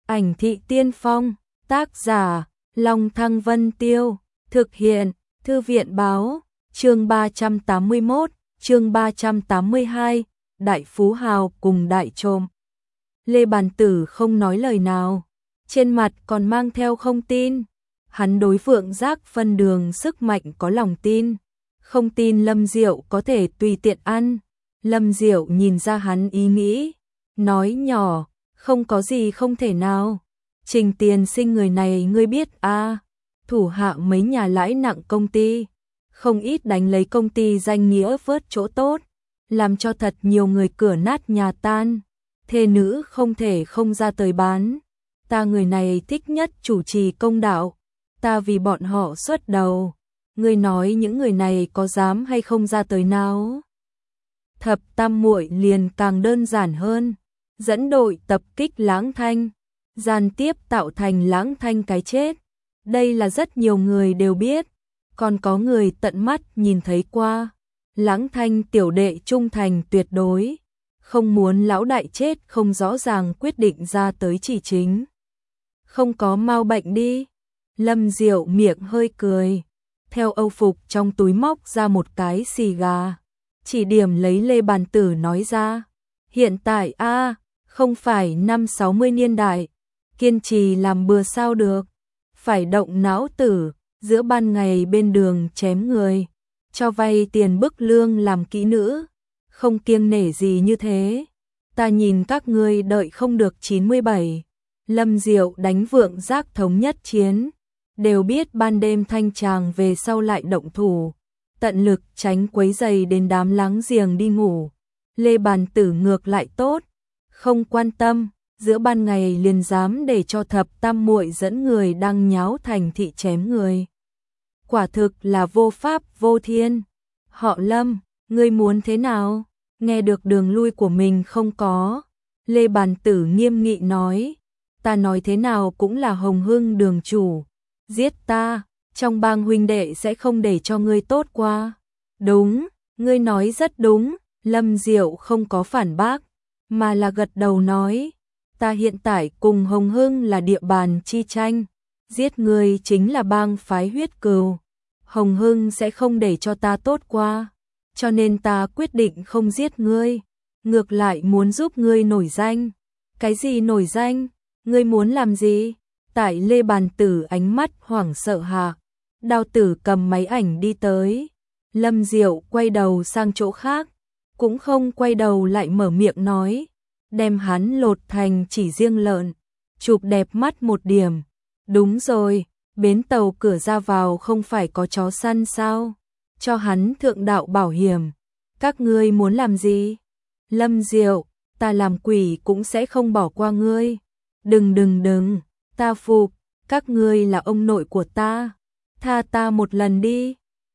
Ảnh thị tiên phong, tác giả, Long Thăng Vân Tiêu, thực hiện, Thư viện báo, chương 381, chương 382, Đại Phú Hào cùng Đại Trộm. Lê Bàn Tử không nói lời nào, trên mặt còn mang theo không tin. Hắn đối Phượng Giác phân đường sức mạnh có lòng tin, không tin Lâm Diệu có thể tùy tiện ăn. Lâm Diệu nhìn ra hắn ý nghĩ, nói nhỏ, không có gì không thể nào. Trình Tiền Sinh người này ngươi biết à, thủ hạ mấy nhà lãi nặng công ty, không ít đánh lấy công ty danh nghĩa vớt chỗ tốt, làm cho thật nhiều người cửa nát nhà tan, thê nữ không thể không ra tới bán. Ta người này thích nhất chủ trì công đạo, ta vì bọn họ xuất đầu, ngươi nói những người này có dám hay không ra tới nào? Thập Tam Muội liền càng đơn giản hơn, dẫn đội tập kích Lãng Thanh, gián tiếp tạo thành Lãng Thanh cái chết. Đây là rất nhiều người đều biết, còn có người tận mắt nhìn thấy qua. Lãng Thanh tiểu đệ trung thành tuyệt đối, không muốn lão đại chết không rõ ràng quyết định ra tới chỉ chính. Không có mau bệnh đi. Lâm Diệu miệng hơi cười, theo âu phục trong túi móc ra một cái xì gà, chỉ điểm lấy Lê Bàn Tử nói ra, hiện tại không phải năm 60 niên đại, kiên trì làm bừa sao được, phải động não tử, giữa ban ngày bên đường chém người, cho vay tiền bức lương làm kỹ nữ, không kiêng nể gì như thế. Ta nhìn các ngươi đợi không được 97. Lâm Diệu đánh Vượng Giác thống nhất chiến, đều biết ban đêm thanh tràng về sau lại động thủ, tận lực tránh quấy rầy đến đám láng giềng đi ngủ. Lê Bàn Tử ngược lại tốt, không quan tâm, giữa ban ngày liền dám để cho Thập Tam Muội dẫn người đang nháo thành thị chém người. Quả thực là vô pháp vô thiên. Họ Lâm, ngươi muốn thế nào? Nghe được đường lui của mình không có, Lê Bàn Tử nghiêm nghị nói, ta nói thế nào cũng là Hồng Hưng đường chủ, giết ta, trong bang huynh đệ sẽ không để cho ngươi tốt qua. Đúng, ngươi nói rất đúng. Lâm Diệu không có phản bác, mà là gật đầu nói, ta hiện tại cùng Hồng Hưng là địa bàn chi tranh, giết ngươi chính là bang phái huyết cừu, Hồng Hưng sẽ không để cho ta tốt qua, cho nên ta quyết định không giết ngươi, ngược lại muốn giúp ngươi nổi danh. Cái gì nổi danh? Ngươi muốn làm gì? Tại Lê Bàn Tử ánh mắt hoảng sợ hạ, Đao Tử cầm máy ảnh đi tới. Lâm Diệu quay đầu sang chỗ khác, cũng không quay đầu lại mở miệng nói, đem hắn lột thành chỉ riêng lợn, chụp đẹp mắt một điểm. Đúng rồi, bến tàu cửa ra vào không phải có chó săn sao? Cho hắn thượng đạo bảo hiểm. Các ngươi muốn làm gì? Lâm Diệu, ta làm quỷ cũng sẽ không bỏ qua ngươi. Đừng, ta phục, các ngươi là ông nội của ta, tha ta một lần đi.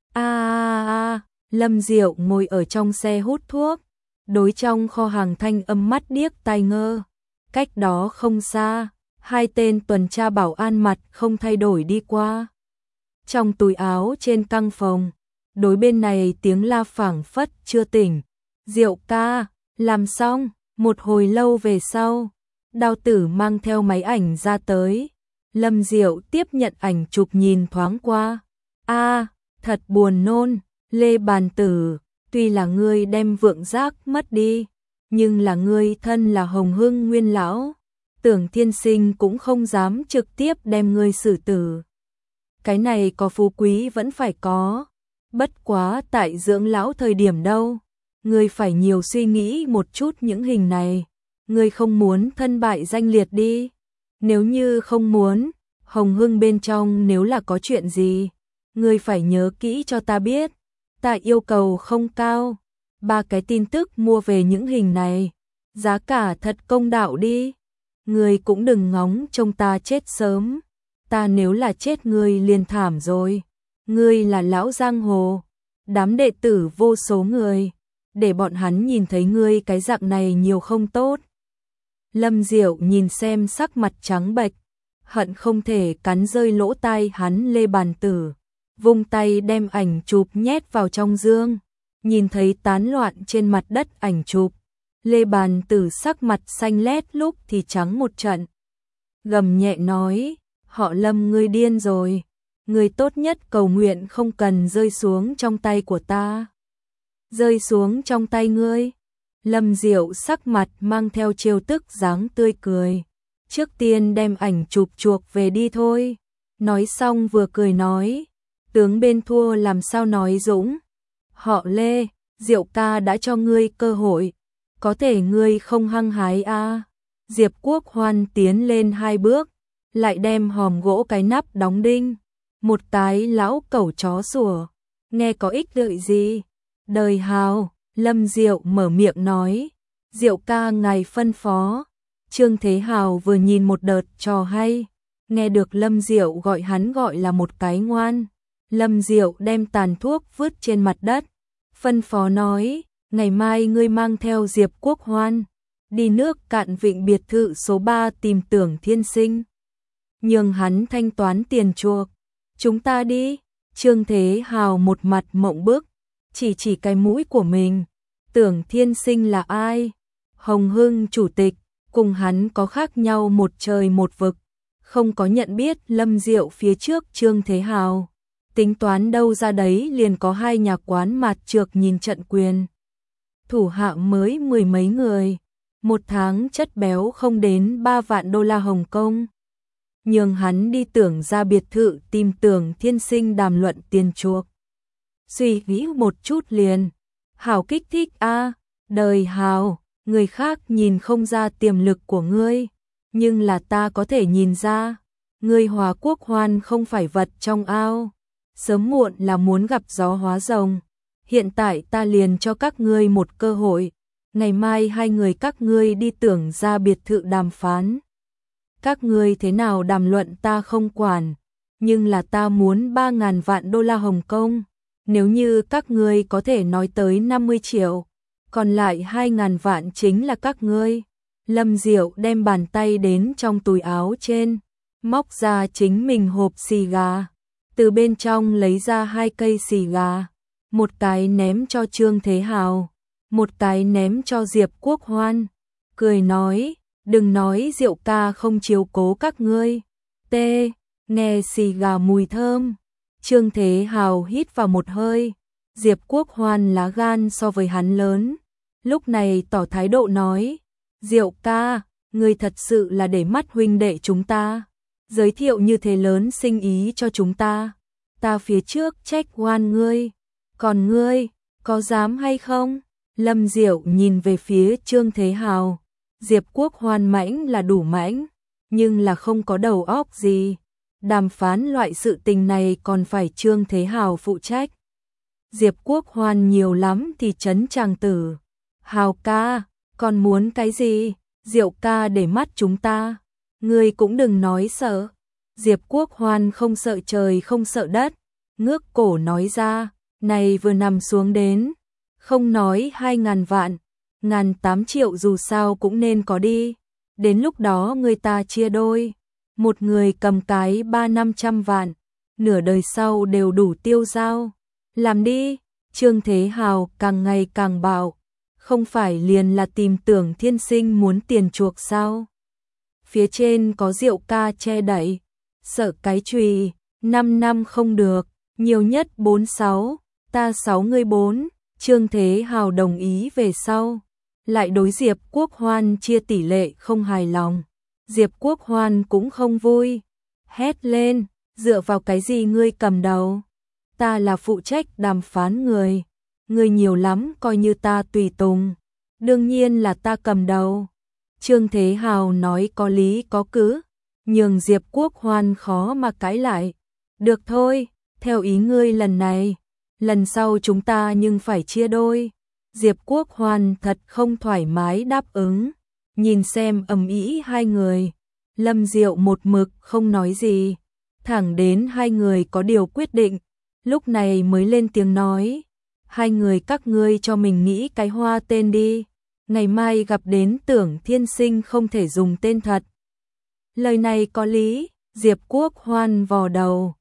Lâm Diệu ngồi ở trong xe hút thuốc, đối trong kho hàng thanh âm mắt điếc tai ngơ. Cách đó không xa, hai tên tuần tra bảo an mặt không thay đổi đi qua. Trong túi áo trên căng phòng, đối bên này tiếng la phảng phất chưa tỉnh. Diệu ca, làm xong. Một hồi lâu về sau, Đao Tử mang theo máy ảnh ra tới. Lâm Diệu tiếp nhận ảnh chụp nhìn thoáng qua. Thật buồn nôn. Lê Bàn Tử, tuy là ngươi đem Vượng Giác mất đi, nhưng là ngươi thân là Hồng Hưng nguyên lão, Tưởng Thiên Sinh cũng không dám trực tiếp đem ngươi xử tử. Cái này có phú quý vẫn phải có, bất quá tại dưỡng lão thời điểm đâu, ngươi phải nhiều suy nghĩ một chút những hình này. Ngươi không muốn thân bại danh liệt đi. Nếu như không muốn, Hồng Hưng bên trong nếu là có chuyện gì, ngươi phải nhớ kỹ cho ta biết. Ta yêu cầu không cao, 3 cái tin tức mua về những hình này, giá cả thật công đạo đi. Ngươi cũng đừng ngóng trông ta chết sớm, ta nếu là chết ngươi liền thảm rồi. Ngươi là lão giang hồ, đám đệ tử vô số người, để bọn hắn nhìn thấy ngươi cái dạng này nhiều không tốt. Lâm Diệu nhìn xem sắc mặt trắng bệch, hận không thể cắn rơi lỗ tai hắn. Lê Bàn Tử vung tay đem ảnh chụp nhét vào trong dương, nhìn thấy tán loạn trên mặt đất ảnh chụp, Lê Bàn Tử sắc mặt xanh lét lúc thì trắng một trận. gầm nhẹ nói, họ Lâm ngươi điên rồi, ngươi tốt nhất cầu nguyện không cần rơi xuống trong tay của ta. Rơi xuống trong tay ngươi. Lâm Diệu sắc mặt mang theo trêu tức dáng tươi cười. Trước tiên đem ảnh chụp chuộc về đi thôi. Nói xong vừa cười nói, tướng bên thua làm sao nói dũng. Họ Lê, Diệu ca đã cho ngươi cơ hội, có thể ngươi không hăng hái à. Diệp Quốc Hoan tiến lên 2 bước, lại đem hòm gỗ cái nắp đóng đinh. Một cái lão cẩu chó sủa, nghe có ích lợi gì. Đời Hào, Lâm Diệu mở miệng nói, Diệu ca ngài phân phó. Trương Thế Hào vừa nhìn một đợt trò hay, nghe được Lâm Diệu gọi hắn gọi là một cái ngoan. Lâm Diệu đem tàn thuốc vứt trên mặt đất, phân phó nói, ngày mai ngươi mang theo Diệp Quốc Hoan, đi nước Cạn Vịnh biệt thự số 3 tìm Tưởng Thiên Sinh. Nhường hắn thanh toán tiền chuộc, chúng ta đi. Trương Thế Hào một mặt mộng bức, chỉ cái mũi của mình. Tưởng Thiên Sinh là ai? Hồng Hưng chủ tịch, cùng hắn có khác nhau một trời một vực, không có nhận biết Lâm Diệu phía trước Trương Thế Hào. Tính toán đâu ra đấy liền có 2 nhà quán mạt trược nhìn trận quyền. Thủ hạ mới 10 mấy người, một tháng chất béo không đến 3 vạn đô la Hồng Kông. Nhường hắn đi Tưởng ra biệt thự tìm Tưởng Thiên Sinh đàm luận tiền chuộc. Suy nghĩ một chút liền, hảo kích thích a. Đời Hào, người khác nhìn không ra tiềm lực của ngươi, nhưng là ta có thể nhìn ra, ngươi Hòa Quốc Hoan không phải vật trong ao, sớm muộn là muốn gặp gió hóa rồng. Hiện tại ta liền cho các ngươi một cơ hội, ngày mai 2 người các ngươi đi Tưởng ra biệt thự đàm phán. Các ngươi thế nào đàm luận ta không quản, nhưng là ta muốn 3.000 vạn đô la Hồng Kông. Nếu như các ngươi có thể nói tới 50 triệu, còn lại 2.000 vạn chính là các ngươi. Lâm Diệu đem bàn tay đến trong túi áo trên, móc ra chính mình hộp xì gà, từ bên trong lấy ra 2 cây xì gà, một cái ném cho Trương Thế Hào, một cái ném cho Diệp Quốc Hoan, cười nói, đừng nói Diệu ca không chiếu cố các ngươi. Tê, nghe xì gà mùi thơm. Trương Thế Hào hít vào một hơi, Diệp Quốc Hoan lá gan so với hắn lớn, lúc này tỏ thái độ nói, Diệu ca, ngươi thật sự là để mắt huynh đệ chúng ta, giới thiệu như thế lớn sinh ý cho chúng ta phía trước trách oan ngươi, còn ngươi, có dám hay không? Lâm Diệu nhìn về phía Trương Thế Hào, Diệp Quốc Hoan mãnh là đủ mãnh, nhưng là không có đầu óc gì. Đàm phán loại sự tình này còn phải Trương Thế Hào phụ trách. Diệp Quốc Hoan nhiều lắm thì trấn chàng tử. Hào ca, còn muốn cái gì? Diệu ca để mắt chúng ta. Ngươi cũng đừng nói sợ. Diệp Quốc Hoan không sợ trời không sợ đất. Ngước cổ nói ra, này vừa nằm xuống đến. Không nói 2.000 vạn, 1.800 triệu dù sao cũng nên có đi. Đến lúc đó người ta chia đôi. Một người cầm cái 300-500 vạn, nửa đời sau đều đủ tiêu dao. Làm đi. Trương Thế Hào càng ngày càng bạo, không phải liền là tìm Tưởng Thiên Sinh muốn tiền chuộc sao? Phía trên có Diệu ca che đậy, sợ cái chùy, 5 năm không được, nhiều nhất 4-6, ta 6 người 4. Trương Thế Hào đồng ý về sau, lại đối Diệp Quốc Hoan chia tỷ lệ không hài lòng. Diệp Quốc Hoan cũng không vui, hét lên, dựa vào cái gì ngươi cầm đầu? Ta là phụ trách đàm phán người, ngươi nhiều lắm coi như ta tùy tùng, đương nhiên là ta cầm đầu. Trương Thế Hào nói có lý có cứ, nhường Diệp Quốc Hoan khó mà cãi lại. Được thôi, theo ý ngươi lần này, lần sau chúng ta nhưng phải chia đôi. Diệp Quốc Hoan thật không thoải mái đáp ứng. Nhìn xem ầm ĩ 2 người, Lâm Diệu một mực không nói gì, thẳng đến 2 người có điều quyết định, lúc này mới lên tiếng nói, 2 người các ngươi cho mình nghĩ cái hoa tên đi, ngày mai gặp đến Tưởng Thiên Sinh không thể dùng tên thật. Lời này có lý, Diệp Quốc Hoan vò đầu,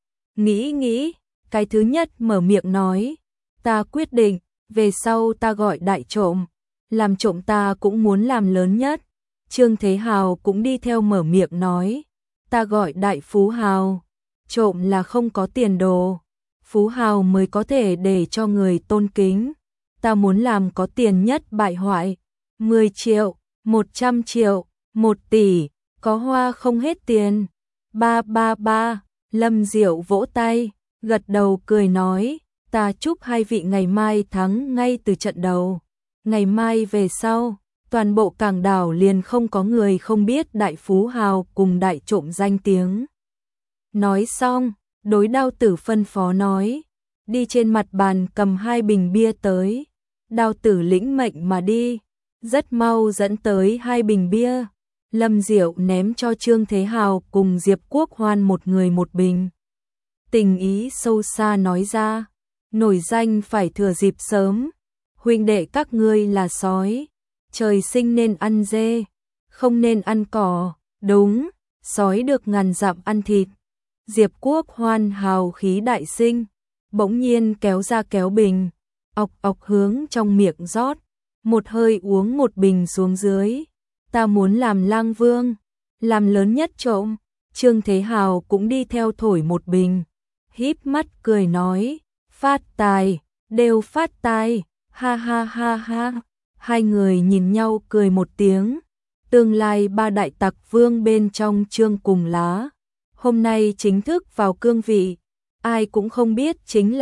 nghĩ, cái thứ nhất mở miệng nói, ta quyết định, về sau ta gọi đại trộm. Làm trộm ta cũng muốn làm lớn nhất. Trương Thế Hào cũng đi theo mở miệng nói, ta gọi đại phú hào, trộm là không có tiền đồ, phú hào mới có thể để cho người tôn kính. Ta muốn làm có tiền nhất bại hoại, 10 triệu, 100 triệu, 1 tỷ, có hoa không hết tiền. Ba ba ba, Lâm Diệu vỗ tay, gật đầu cười nói, ta chúc hai vị ngày mai thắng ngay từ trận đầu. Ngày mai về sau, toàn bộ Cảng Đảo liền không có người không biết đại phú hào cùng đại trộm danh tiếng. Nói xong, đối Đao Tử phân phó nói, đi trên mặt bàn cầm 2 bình bia tới. Đao Tử lĩnh mệnh mà đi, rất mau dẫn tới 2 bình bia. Lâm Diệu ném cho Trương Thế Hào cùng Diệp Quốc Hoan một người một bình. Tình ý sâu xa nói ra, nổi danh phải thừa dịp sớm, huynh đệ các ngươi là sói, trời sinh nên ăn dê, không nên ăn cỏ, đúng, sói được ngàn dặm ăn thịt. Diệp Quốc Hoan hào khí đại sinh, bỗng nhiên kéo ra kéo bình, ọc ọc hướng trong miệng rót, một hơi uống một bình xuống dưới. Ta muốn làm lang vương, làm lớn nhất trộm. Trương Thế Hào cũng đi theo thổi một bình, híp mắt cười nói, phát tài, đều phát tài, ha ha ha ha. Hai người nhìn nhau cười một tiếng, tương lai 3 đại tặc vương bên trong Trương cùng Lá, hôm nay chính thức vào cương vị, ai cũng không biết chính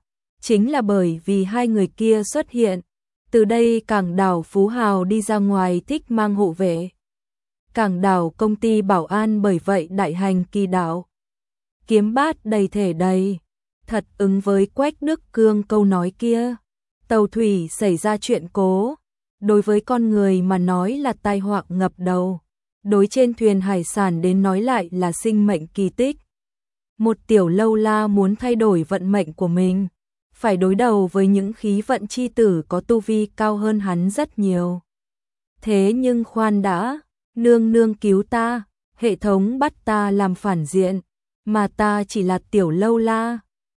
là bởi vì hai người kia xuất hiện. Từ đây Cảng Đảo Phú Hào đi ra ngoài thích mang hộ vệ. Cảng Đảo công ty bảo an bởi vậy đại hành kỳ đạo. Kiếm bát đầy thể đầy. Thật ứng với Quách Đức Cương câu nói kia. Tàu thủy xảy ra chuyện cố. Đối với con người mà nói là tai họa ngập đầu. Đối trên thuyền hải sản đến nói lại là sinh mệnh kỳ tích. Một tiểu lâu la muốn thay đổi vận mệnh của mình, phải đối đầu với những khí vận chi tử có tu vi cao hơn hắn rất nhiều. Thế nhưng khoan đã, nương nương cứu ta, hệ thống bắt ta làm phản diện, mà ta chỉ là tiểu lâu la,